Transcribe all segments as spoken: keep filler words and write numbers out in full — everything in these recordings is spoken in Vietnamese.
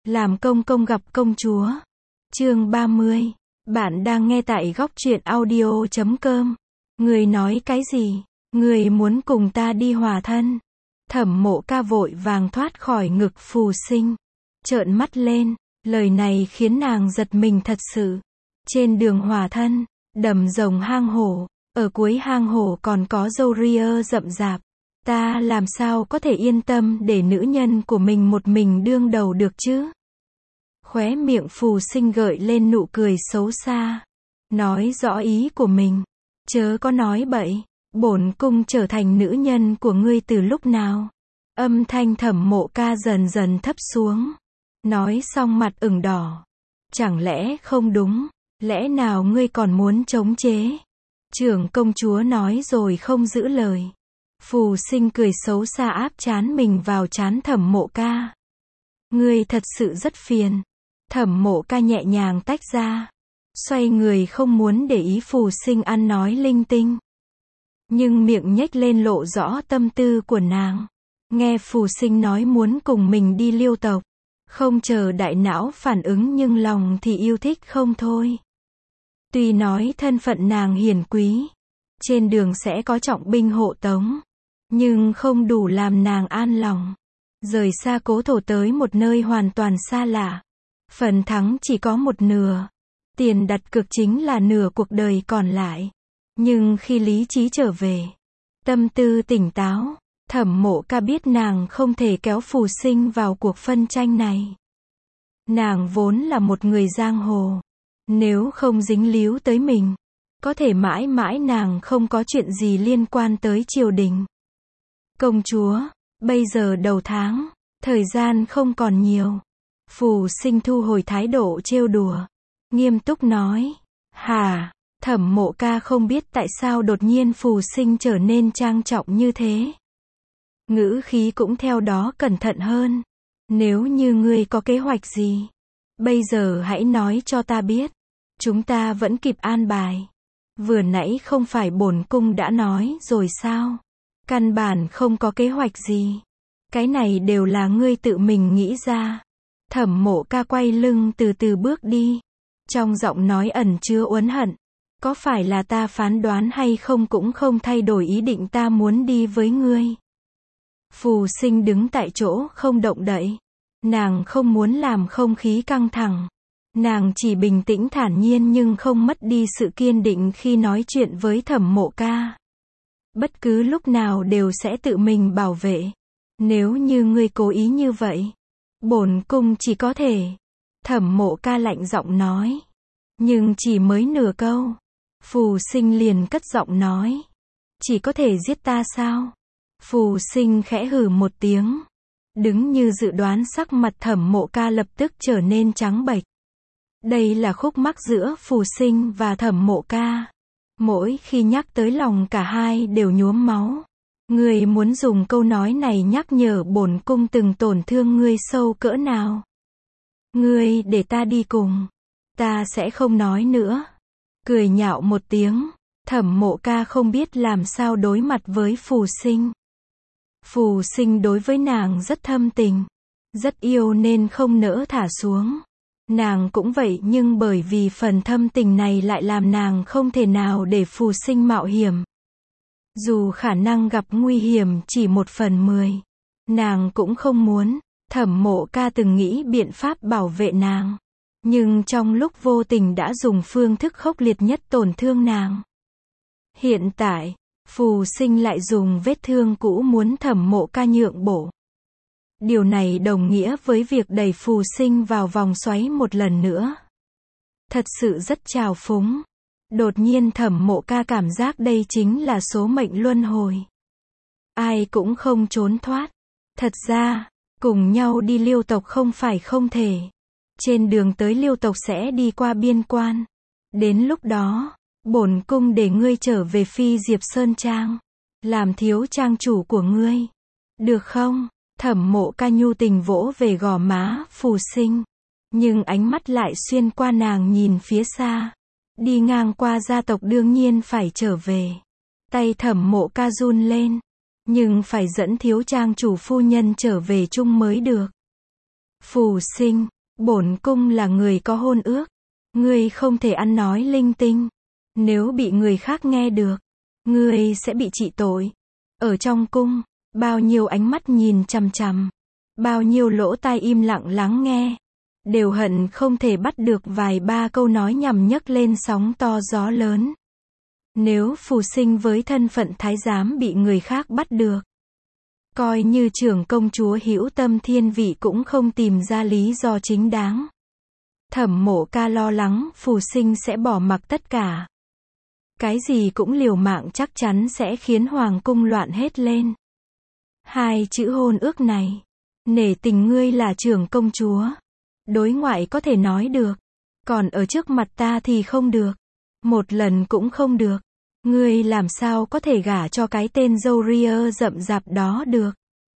Làm công công gặp công chúa. Chương ba mươi. Bạn đang nghe tại góc truyện audio chấm com. Người nói cái gì? Người muốn cùng ta đi hòa thân? Thẩm Mộ Ca vội vàng thoát khỏi ngực Phù Sinh. Trợn mắt lên, lời này khiến nàng giật mình thật sự. Trên đường hòa thân, đầm rồng hang hổ, ở cuối hang hổ còn có râu ria rậm rạp. Ta làm sao có thể yên tâm để nữ nhân của mình một mình đương đầu được chứ? Khóe miệng Phù Sinh gợi lên nụ cười xấu xa. Nói rõ ý của mình. Chớ có nói bậy. Bổn cung trở thành nữ nhân của ngươi từ lúc nào? Âm thanh Thẩm Mộ Ca dần dần thấp xuống. Nói xong mặt ửng đỏ. Chẳng lẽ không đúng? Lẽ nào ngươi còn muốn chống chế? Trưởng công chúa nói rồi không giữ lời. Phù Sinh cười xấu xa áp trán mình vào trán Thẩm Mộ Ca. Ngươi thật sự rất phiền. Thẩm Mộ Ca nhẹ nhàng tách ra. Xoay người không muốn để ý Phù Sinh ăn nói linh tinh. Nhưng miệng nhếch lên lộ rõ tâm tư của nàng. Nghe Phù Sinh nói muốn cùng mình đi Liêu tộc. Không chờ đại não phản ứng nhưng lòng thì yêu thích không thôi. Tuy nói thân phận nàng hiền quý. Trên đường sẽ có trọng binh hộ tống. Nhưng không đủ làm nàng an lòng. Rời xa cố thổ tới một nơi hoàn toàn xa lạ. Phần thắng chỉ có một nửa. Tiền đặt cược chính là nửa cuộc đời còn lại. Nhưng khi lý trí trở về, tâm tư tỉnh táo, Thẩm Mộ Ca biết nàng không thể kéo Phù Sinh vào cuộc phân tranh này. Nàng vốn là một người giang hồ. Nếu không dính líu tới mình, có thể mãi mãi nàng không có chuyện gì liên quan tới triều đình. Công chúa, bây giờ đầu tháng, thời gian không còn nhiều. Phù Sinh thu hồi thái độ trêu đùa. Nghiêm túc nói. Hả? Thẩm Mộ Ca không biết tại sao đột nhiên Phù Sinh trở nên trang trọng như thế. Ngữ khí cũng theo đó cẩn thận hơn. Nếu như ngươi có kế hoạch gì, bây giờ hãy nói cho ta biết. Chúng ta vẫn kịp an bài. Vừa nãy không phải bổn cung đã nói rồi sao? Căn bản không có kế hoạch gì. Cái này đều là ngươi tự mình nghĩ ra. Thẩm Mộ Ca quay lưng từ từ bước đi. Trong giọng nói ẩn chứa uất hận. Có phải là ta phán đoán hay không cũng không thay đổi ý định ta muốn đi với ngươi. Phù Sinh đứng tại chỗ không động đậy. Nàng không muốn làm không khí căng thẳng. Nàng chỉ bình tĩnh thản nhiên nhưng không mất đi sự kiên định khi nói chuyện với Thẩm Mộ Ca. Bất cứ lúc nào đều sẽ tự mình bảo vệ. Nếu như ngươi cố ý như vậy, bổn cung chỉ có thể. Thẩm Mộ Ca lạnh giọng nói. Nhưng chỉ mới nửa câu. Phù Sinh liền cất giọng nói. Chỉ có thể giết ta sao? Phù Sinh khẽ hừ một tiếng. Đứng như dự đoán sắc mặt Thẩm Mộ Ca lập tức trở nên trắng bệch. Đây là khúc mắc giữa Phù Sinh và Thẩm Mộ Ca. Mỗi khi nhắc tới lòng cả hai đều nhuốm máu. Ngươi muốn dùng câu nói này nhắc nhở bổn cung từng tổn thương ngươi sâu cỡ nào? Ngươi để ta đi cùng. Ta sẽ không nói nữa. Cười nhạo một tiếng. Thẩm Mộ Ca không biết làm sao đối mặt với Phù Sinh. Phù Sinh đối với nàng rất thâm tình. Rất yêu nên không nỡ thả xuống. Nàng cũng vậy nhưng bởi vì phần thâm tình này lại làm nàng không thể nào để Phù Sinh mạo hiểm. Dù khả năng gặp nguy hiểm chỉ một phần mười. Nàng cũng không muốn. Thẩm Mộ Ca từng nghĩ biện pháp bảo vệ nàng. Nhưng trong lúc vô tình đã dùng phương thức khốc liệt nhất tổn thương nàng. Hiện tại, Phù Sinh lại dùng vết thương cũ muốn Thẩm Mộ Ca nhượng bộ. Điều này đồng nghĩa với việc đẩy Phù Sinh vào vòng xoáy một lần nữa. Thật sự rất trào phúng. Đột nhiên Thẩm Mộ Ca cảm giác đây chính là số mệnh luân hồi. Ai cũng không trốn thoát. Thật ra, cùng nhau đi Liêu tộc không phải không thể. Trên đường tới Liêu tộc sẽ đi qua biên quan. Đến lúc đó, bổn cung để ngươi trở về Phi Diệp Sơn Trang. Làm thiếu trang chủ của ngươi. Được không? Thẩm Mộ Ca nhu tình vỗ về gò má Phù Sinh. Nhưng ánh mắt lại xuyên qua nàng nhìn phía xa. Đi ngang qua gia tộc đương nhiên phải trở về. Tay Thẩm Mộ Ca run lên. Nhưng phải dẫn thiếu trang chủ phu nhân trở về chung mới được. Phù Sinh, Bổn cung là người có hôn ước. Ngươi không thể ăn nói linh tinh. Nếu bị người khác nghe được, ngươi sẽ bị trị tội. Ở trong cung, bao nhiêu ánh mắt nhìn chằm chằm, bao nhiêu lỗ tai im lặng lắng nghe, đều hận không thể bắt được vài ba câu nói nhằm nhấc lên sóng to gió lớn. Nếu Phù Sinh với thân phận thái giám bị người khác bắt được, coi như trưởng công chúa hữu tâm thiên vị cũng không tìm ra lý do chính đáng. Thẩm Mộ Ca lo lắng Phù Sinh sẽ bỏ mặc tất cả. Cái gì cũng liều mạng chắc chắn sẽ khiến hoàng cung loạn hết lên. Hai chữ hôn ước này, nể tình ngươi là trưởng công chúa. Đối ngoại có thể nói được, còn ở trước mặt ta thì không được. Một lần cũng không được. Ngươi làm sao có thể gả cho cái tên râu ria rậm rạp đó được.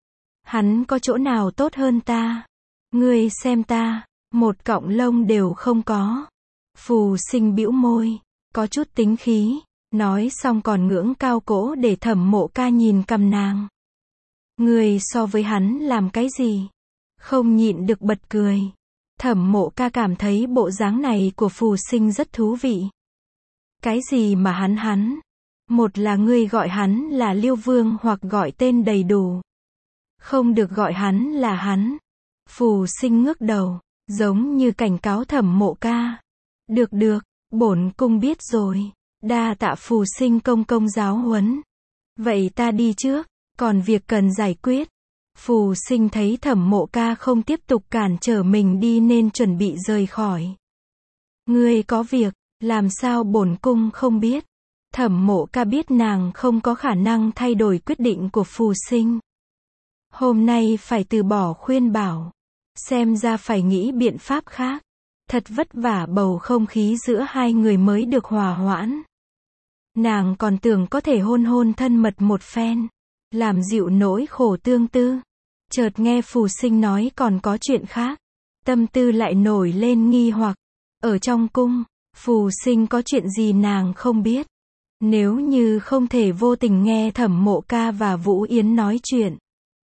Hắn có chỗ nào tốt hơn ta? Ngươi xem ta, một cọng lông đều không có. Phù Sinh bĩu môi, có chút tính khí, nói xong còn ngưỡng cao cổ để Thẩm Mộ Ca nhìn cằm nàng. Ngươi so với hắn làm cái gì? Không nhịn được bật cười. Thẩm Mộ Ca cảm thấy bộ dáng này của Phù Sinh rất thú vị. Cái gì mà hắn hắn? Một là ngươi gọi hắn là Liêu Vương hoặc gọi tên đầy đủ. Không được gọi hắn là hắn. Phù Sinh ngước đầu, giống như cảnh cáo Thẩm Mộ Ca. Được được, bổn cung biết rồi. Đa tạ Phù Sinh công công giáo huấn. Vậy ta đi trước, còn việc cần giải quyết. Phù Sinh thấy Thẩm Mộ Ca không tiếp tục cản trở mình đi nên chuẩn bị rời khỏi. Ngươi có việc, làm sao bổn cung không biết. Thẩm Mộ Ca biết nàng không có khả năng thay đổi quyết định của Phù Sinh. Hôm nay phải từ bỏ khuyên bảo. Xem ra phải nghĩ biện pháp khác. Thật vất vả bầu không khí giữa hai người mới được hòa hoãn. Nàng còn tưởng có thể hôn hôn thân mật một phen, làm dịu nỗi khổ tương tư. Chợt nghe Phù Sinh nói còn có chuyện khác. Tâm tư lại nổi lên nghi hoặc. Ở trong cung, Phù Sinh có chuyện gì nàng không biết. Nếu như không thể vô tình nghe Thẩm Mộ Ca và Vũ Yến nói chuyện,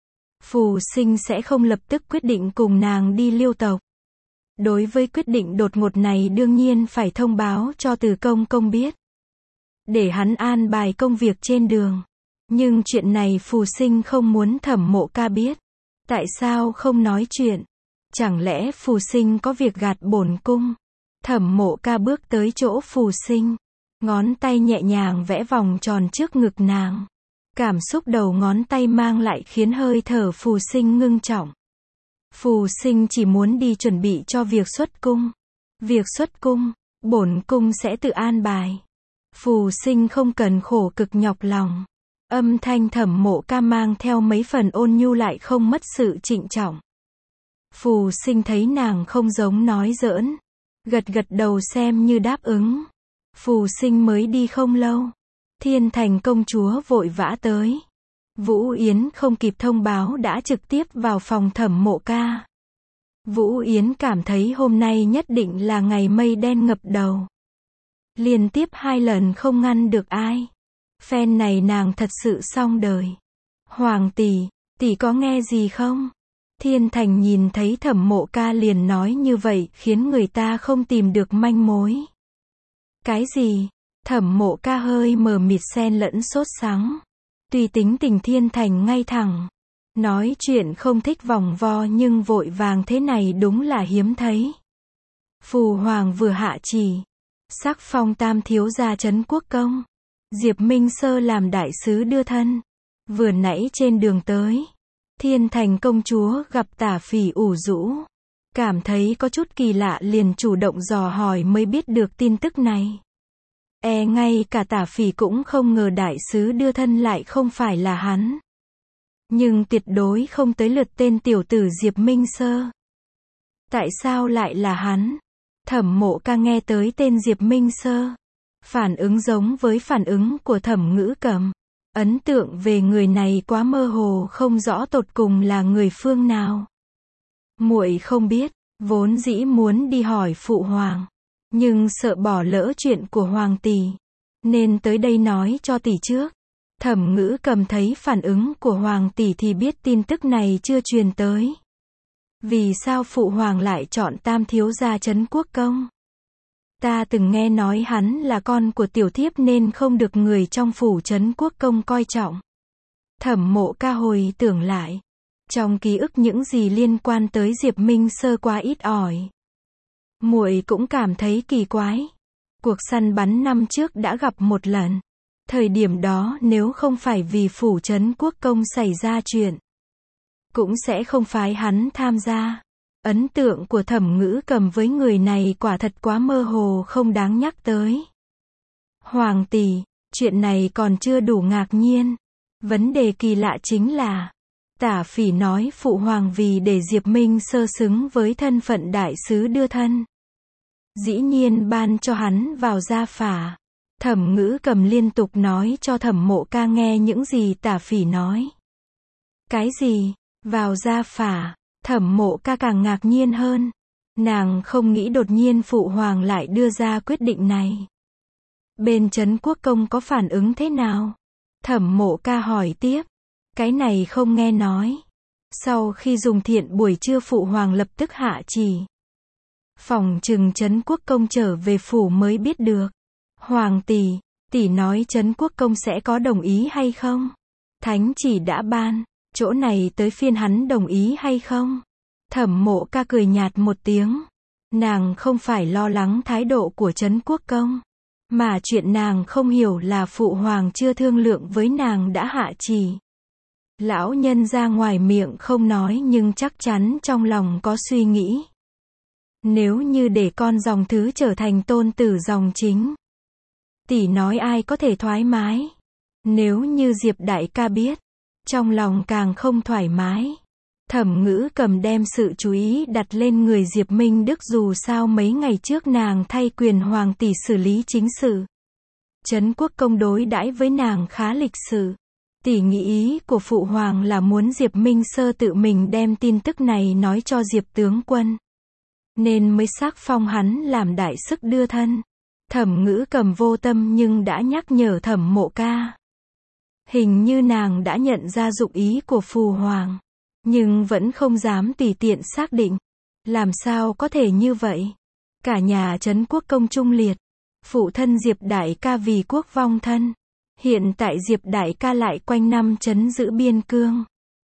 Phù Sinh sẽ không lập tức quyết định cùng nàng đi Liêu tộc. Đối với quyết định đột ngột này đương nhiên phải thông báo cho Từ Công Công biết, để hắn an bài công việc trên đường. Nhưng chuyện này Phù Sinh không muốn Thẩm Mộ Ca biết. Tại sao không nói chuyện? Chẳng lẽ Phù Sinh có việc gạt bổn cung? Thẩm Mộ Ca bước tới chỗ Phù Sinh, ngón tay nhẹ nhàng vẽ vòng tròn trước ngực nàng. Cảm xúc đầu ngón tay mang lại khiến hơi thở Phù Sinh ngưng trọng. Phù Sinh chỉ muốn đi chuẩn bị cho việc xuất cung. Việc xuất cung, bổn cung sẽ tự an bài. Phù Sinh không cần khổ cực nhọc lòng. Âm thanh Thẩm Mộ Ca mang theo mấy phần ôn nhu lại không mất sự trịnh trọng. Phù Sinh thấy nàng không giống nói giỡn, gật gật đầu xem như đáp ứng. Phù Sinh mới đi không lâu, Thiên Thành công chúa vội vã tới. Vũ Yến không kịp thông báo đã trực tiếp vào phòng Thẩm Mộ Ca. Vũ Yến cảm thấy hôm nay nhất định là ngày mây đen ngập đầu. Liên tiếp hai lần không ngăn được ai. Phen này nàng thật sự xong đời. Hoàng tỷ, tỷ có nghe gì không? Thiên Thành nhìn thấy Thẩm Mộ Ca liền nói như vậy khiến người ta không tìm được manh mối. Cái gì? Thẩm Mộ Ca hơi mờ mịt xen lẫn sốt sắng. Tùy tính tình Thiên Thành ngay thẳng. Nói chuyện không thích vòng vo nhưng vội vàng thế này đúng là hiếm thấy. Phù Hoàng vừa hạ chỉ, sắc phong tam thiếu gia trấn quốc công. Diệp Minh Sơ làm đại sứ đưa thân. Vừa nãy trên đường tới, Thiên Thành công chúa gặp Tả Phỉ ủ rũ. Cảm thấy có chút kỳ lạ liền chủ động dò hỏi mới biết được tin tức này. E ngay cả Tả Phỉ cũng không ngờ đại sứ đưa thân lại không phải là hắn. Nhưng tuyệt đối không tới lượt tên tiểu tử Diệp Minh Sơ. Tại sao lại là hắn? Thẩm Mộ Ca nghe tới tên Diệp Minh Sơ, phản ứng giống với phản ứng của Thẩm Ngữ Cầm. Ấn tượng về người này quá mơ hồ không rõ tột cùng là người phương nào. Muội không biết, vốn dĩ muốn đi hỏi phụ hoàng, nhưng sợ bỏ lỡ chuyện của hoàng tỷ, nên tới đây nói cho tỷ trước. Thẩm Ngữ Cầm thấy phản ứng của hoàng tỷ thì biết tin tức này chưa truyền tới. Vì sao phụ hoàng lại chọn Tam thiếu gia Trấn Quốc Công? Ta từng nghe nói hắn là con của tiểu thiếp nên không được người trong phủ Trấn Quốc Công coi trọng. Thẩm Mộ Ca hồi tưởng lại. Trong ký ức những gì liên quan tới Diệp Minh Sơ quá ít ỏi. Muội cũng cảm thấy kỳ quái. Cuộc săn bắn năm trước đã gặp một lần. Thời điểm đó nếu không phải vì phủ Trấn Quốc Công xảy ra chuyện, cũng sẽ không phái hắn tham gia. Ấn tượng của Thẩm Ngữ Cầm với người này quả thật quá mơ hồ không đáng nhắc tới. Hoàng tỷ, chuyện này còn chưa đủ ngạc nhiên. Vấn đề kỳ lạ chính là, Tả Phỉ nói phụ hoàng vì để Diệp Minh Sơ xứng với thân phận đại sứ đưa thân, dĩ nhiên ban cho hắn vào gia phả. Thẩm Ngữ Cầm liên tục nói cho Thẩm Mộ Ca nghe những gì Tả Phỉ nói. Cái gì? Vào gia phả? Thẩm Mộ Ca càng ngạc nhiên hơn. Nàng không nghĩ đột nhiên phụ hoàng lại đưa ra quyết định này. Bên Trấn Quốc Công có phản ứng thế nào? Thẩm Mộ Ca hỏi tiếp. Cái này không nghe nói. Sau khi dùng thiện buổi trưa phụ hoàng lập tức hạ chỉ. Phòng trừng Trấn Quốc Công trở về phủ mới biết được. Hoàng tỷ, tỷ nói Trấn Quốc Công sẽ có đồng ý hay không? Thánh chỉ đã ban, chỗ này tới phiên hắn đồng ý hay không? Thẩm Mộ Ca cười nhạt một tiếng. Nàng không phải lo lắng thái độ của Trấn Quốc Công, mà chuyện nàng không hiểu là phụ hoàng chưa thương lượng với nàng đã hạ chỉ. Lão nhân ra ngoài miệng không nói nhưng chắc chắn trong lòng có suy nghĩ. Nếu như để con dòng thứ trở thành tôn tử dòng chính, tỷ nói ai có thể thoải mái. Nếu như Diệp đại ca biết, trong lòng càng không thoải mái. Thẩm Ngữ Cầm đem sự chú ý đặt lên người Diệp Minh Đức, dù sao mấy ngày trước nàng thay quyền hoàng tỷ xử lý chính sự. Trấn Quốc Công đối đãi với nàng khá lịch sự. Tỷ nghĩ ý của phụ hoàng là muốn Diệp Minh Sơ tự mình đem tin tức này nói cho Diệp tướng quân, nên mới xác phong hắn làm đại sức đưa thân. Thẩm Ngữ Cầm vô tâm nhưng đã nhắc nhở Thẩm Mộ Ca. Hình như nàng đã nhận ra dụng ý của phụ hoàng, nhưng vẫn không dám tùy tiện xác định. Làm sao có thể như vậy? Cả nhà Trấn Quốc Công trung liệt, phụ thân Diệp đại ca vì quốc vong thân. Hiện tại Diệp đại ca lại quanh năm trấn giữ biên cương.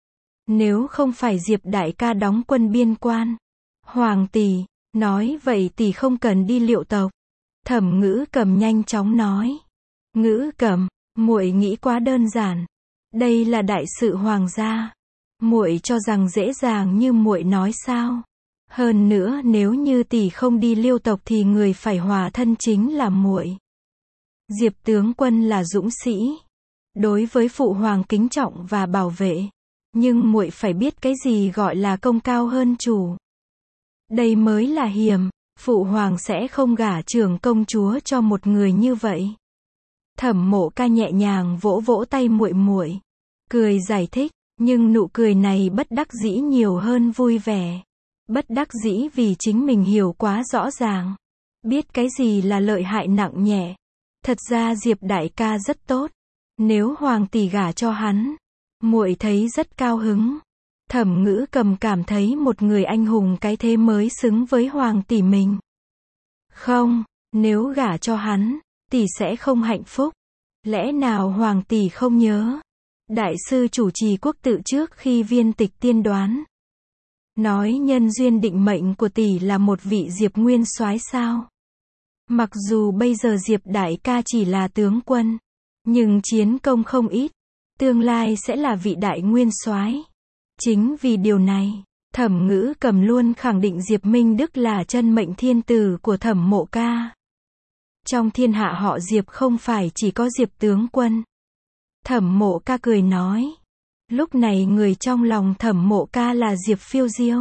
Nếu không phải Diệp đại ca đóng quân biên quan, hoàng tỷ, nói vậy tỷ không cần đi liệu tộc. Thẩm Ngữ Cầm nhanh chóng nói. Ngữ Cầm, muội nghĩ quá đơn giản. Đây là đại sự hoàng gia. Muội cho rằng dễ dàng như muội nói sao? Hơn nữa nếu như tỷ không đi liêu tộc thì người phải hòa thân chính là muội. Diệp tướng quân là dũng sĩ, đối với phụ hoàng kính trọng và bảo vệ, nhưng muội phải biết cái gì gọi là công cao hơn chủ. Đây mới là hiểm, phụ hoàng sẽ không gả trưởng công chúa cho một người như vậy. Thẩm Mộ Ca nhẹ nhàng vỗ vỗ tay muội muội, cười giải thích, nhưng nụ cười này bất đắc dĩ nhiều hơn vui vẻ. Bất đắc dĩ vì chính mình hiểu quá rõ ràng, biết cái gì là lợi hại nặng nhẹ. Thật ra Diệp đại ca rất tốt, nếu hoàng tỷ gả cho hắn, muội thấy rất cao hứng. Thẩm Ngữ Cầm cảm thấy một người anh hùng cái thế mới xứng với hoàng tỷ mình. Không, nếu gả cho hắn, tỷ sẽ không hạnh phúc. Lẽ nào hoàng tỷ không nhớ? Đại sư chủ trì quốc tự trước khi viên tịch tiên đoán, nói nhân duyên định mệnh của tỷ là một vị Diệp nguyên soái sao? Mặc dù bây giờ Diệp đại ca chỉ là tướng quân, nhưng chiến công không ít, tương lai sẽ là vị đại nguyên soái. Chính vì điều này, Thẩm Ngữ Cầm luôn khẳng định Diệp Minh Đức là chân mệnh thiên tử của Thẩm Mộ Ca. Trong thiên hạ họ Diệp không phải chỉ có Diệp tướng quân. Thẩm Mộ Ca cười nói. Lúc này người trong lòng Thẩm Mộ Ca là Diệp Phiêu Diêu.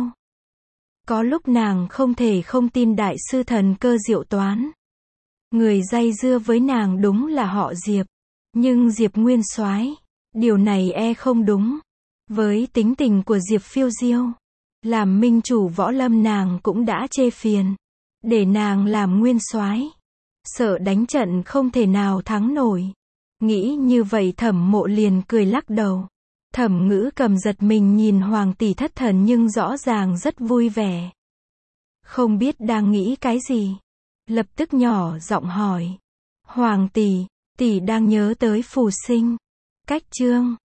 Có lúc nàng không thể không tin đại sư thần cơ diệu toán. Người dây dưa với nàng đúng là họ Diệp. Nhưng Diệp nguyên soái, điều này e không đúng. Với tính tình của Diệp Phiêu Diêu, làm minh chủ võ lâm nàng cũng đã chê phiền. Để nàng làm nguyên soái, sợ đánh trận không thể nào thắng nổi. Nghĩ như vậy Thẩm Mộ liền cười lắc đầu. Thẩm Ngữ Cầm giật mình nhìn Hoàng tỷ thất thần nhưng rõ ràng rất vui vẻ. Không biết đang nghĩ cái gì. Lập tức nhỏ giọng hỏi. Hoàng tỷ, tỷ đang nhớ tới Phù Sinh. Cách chương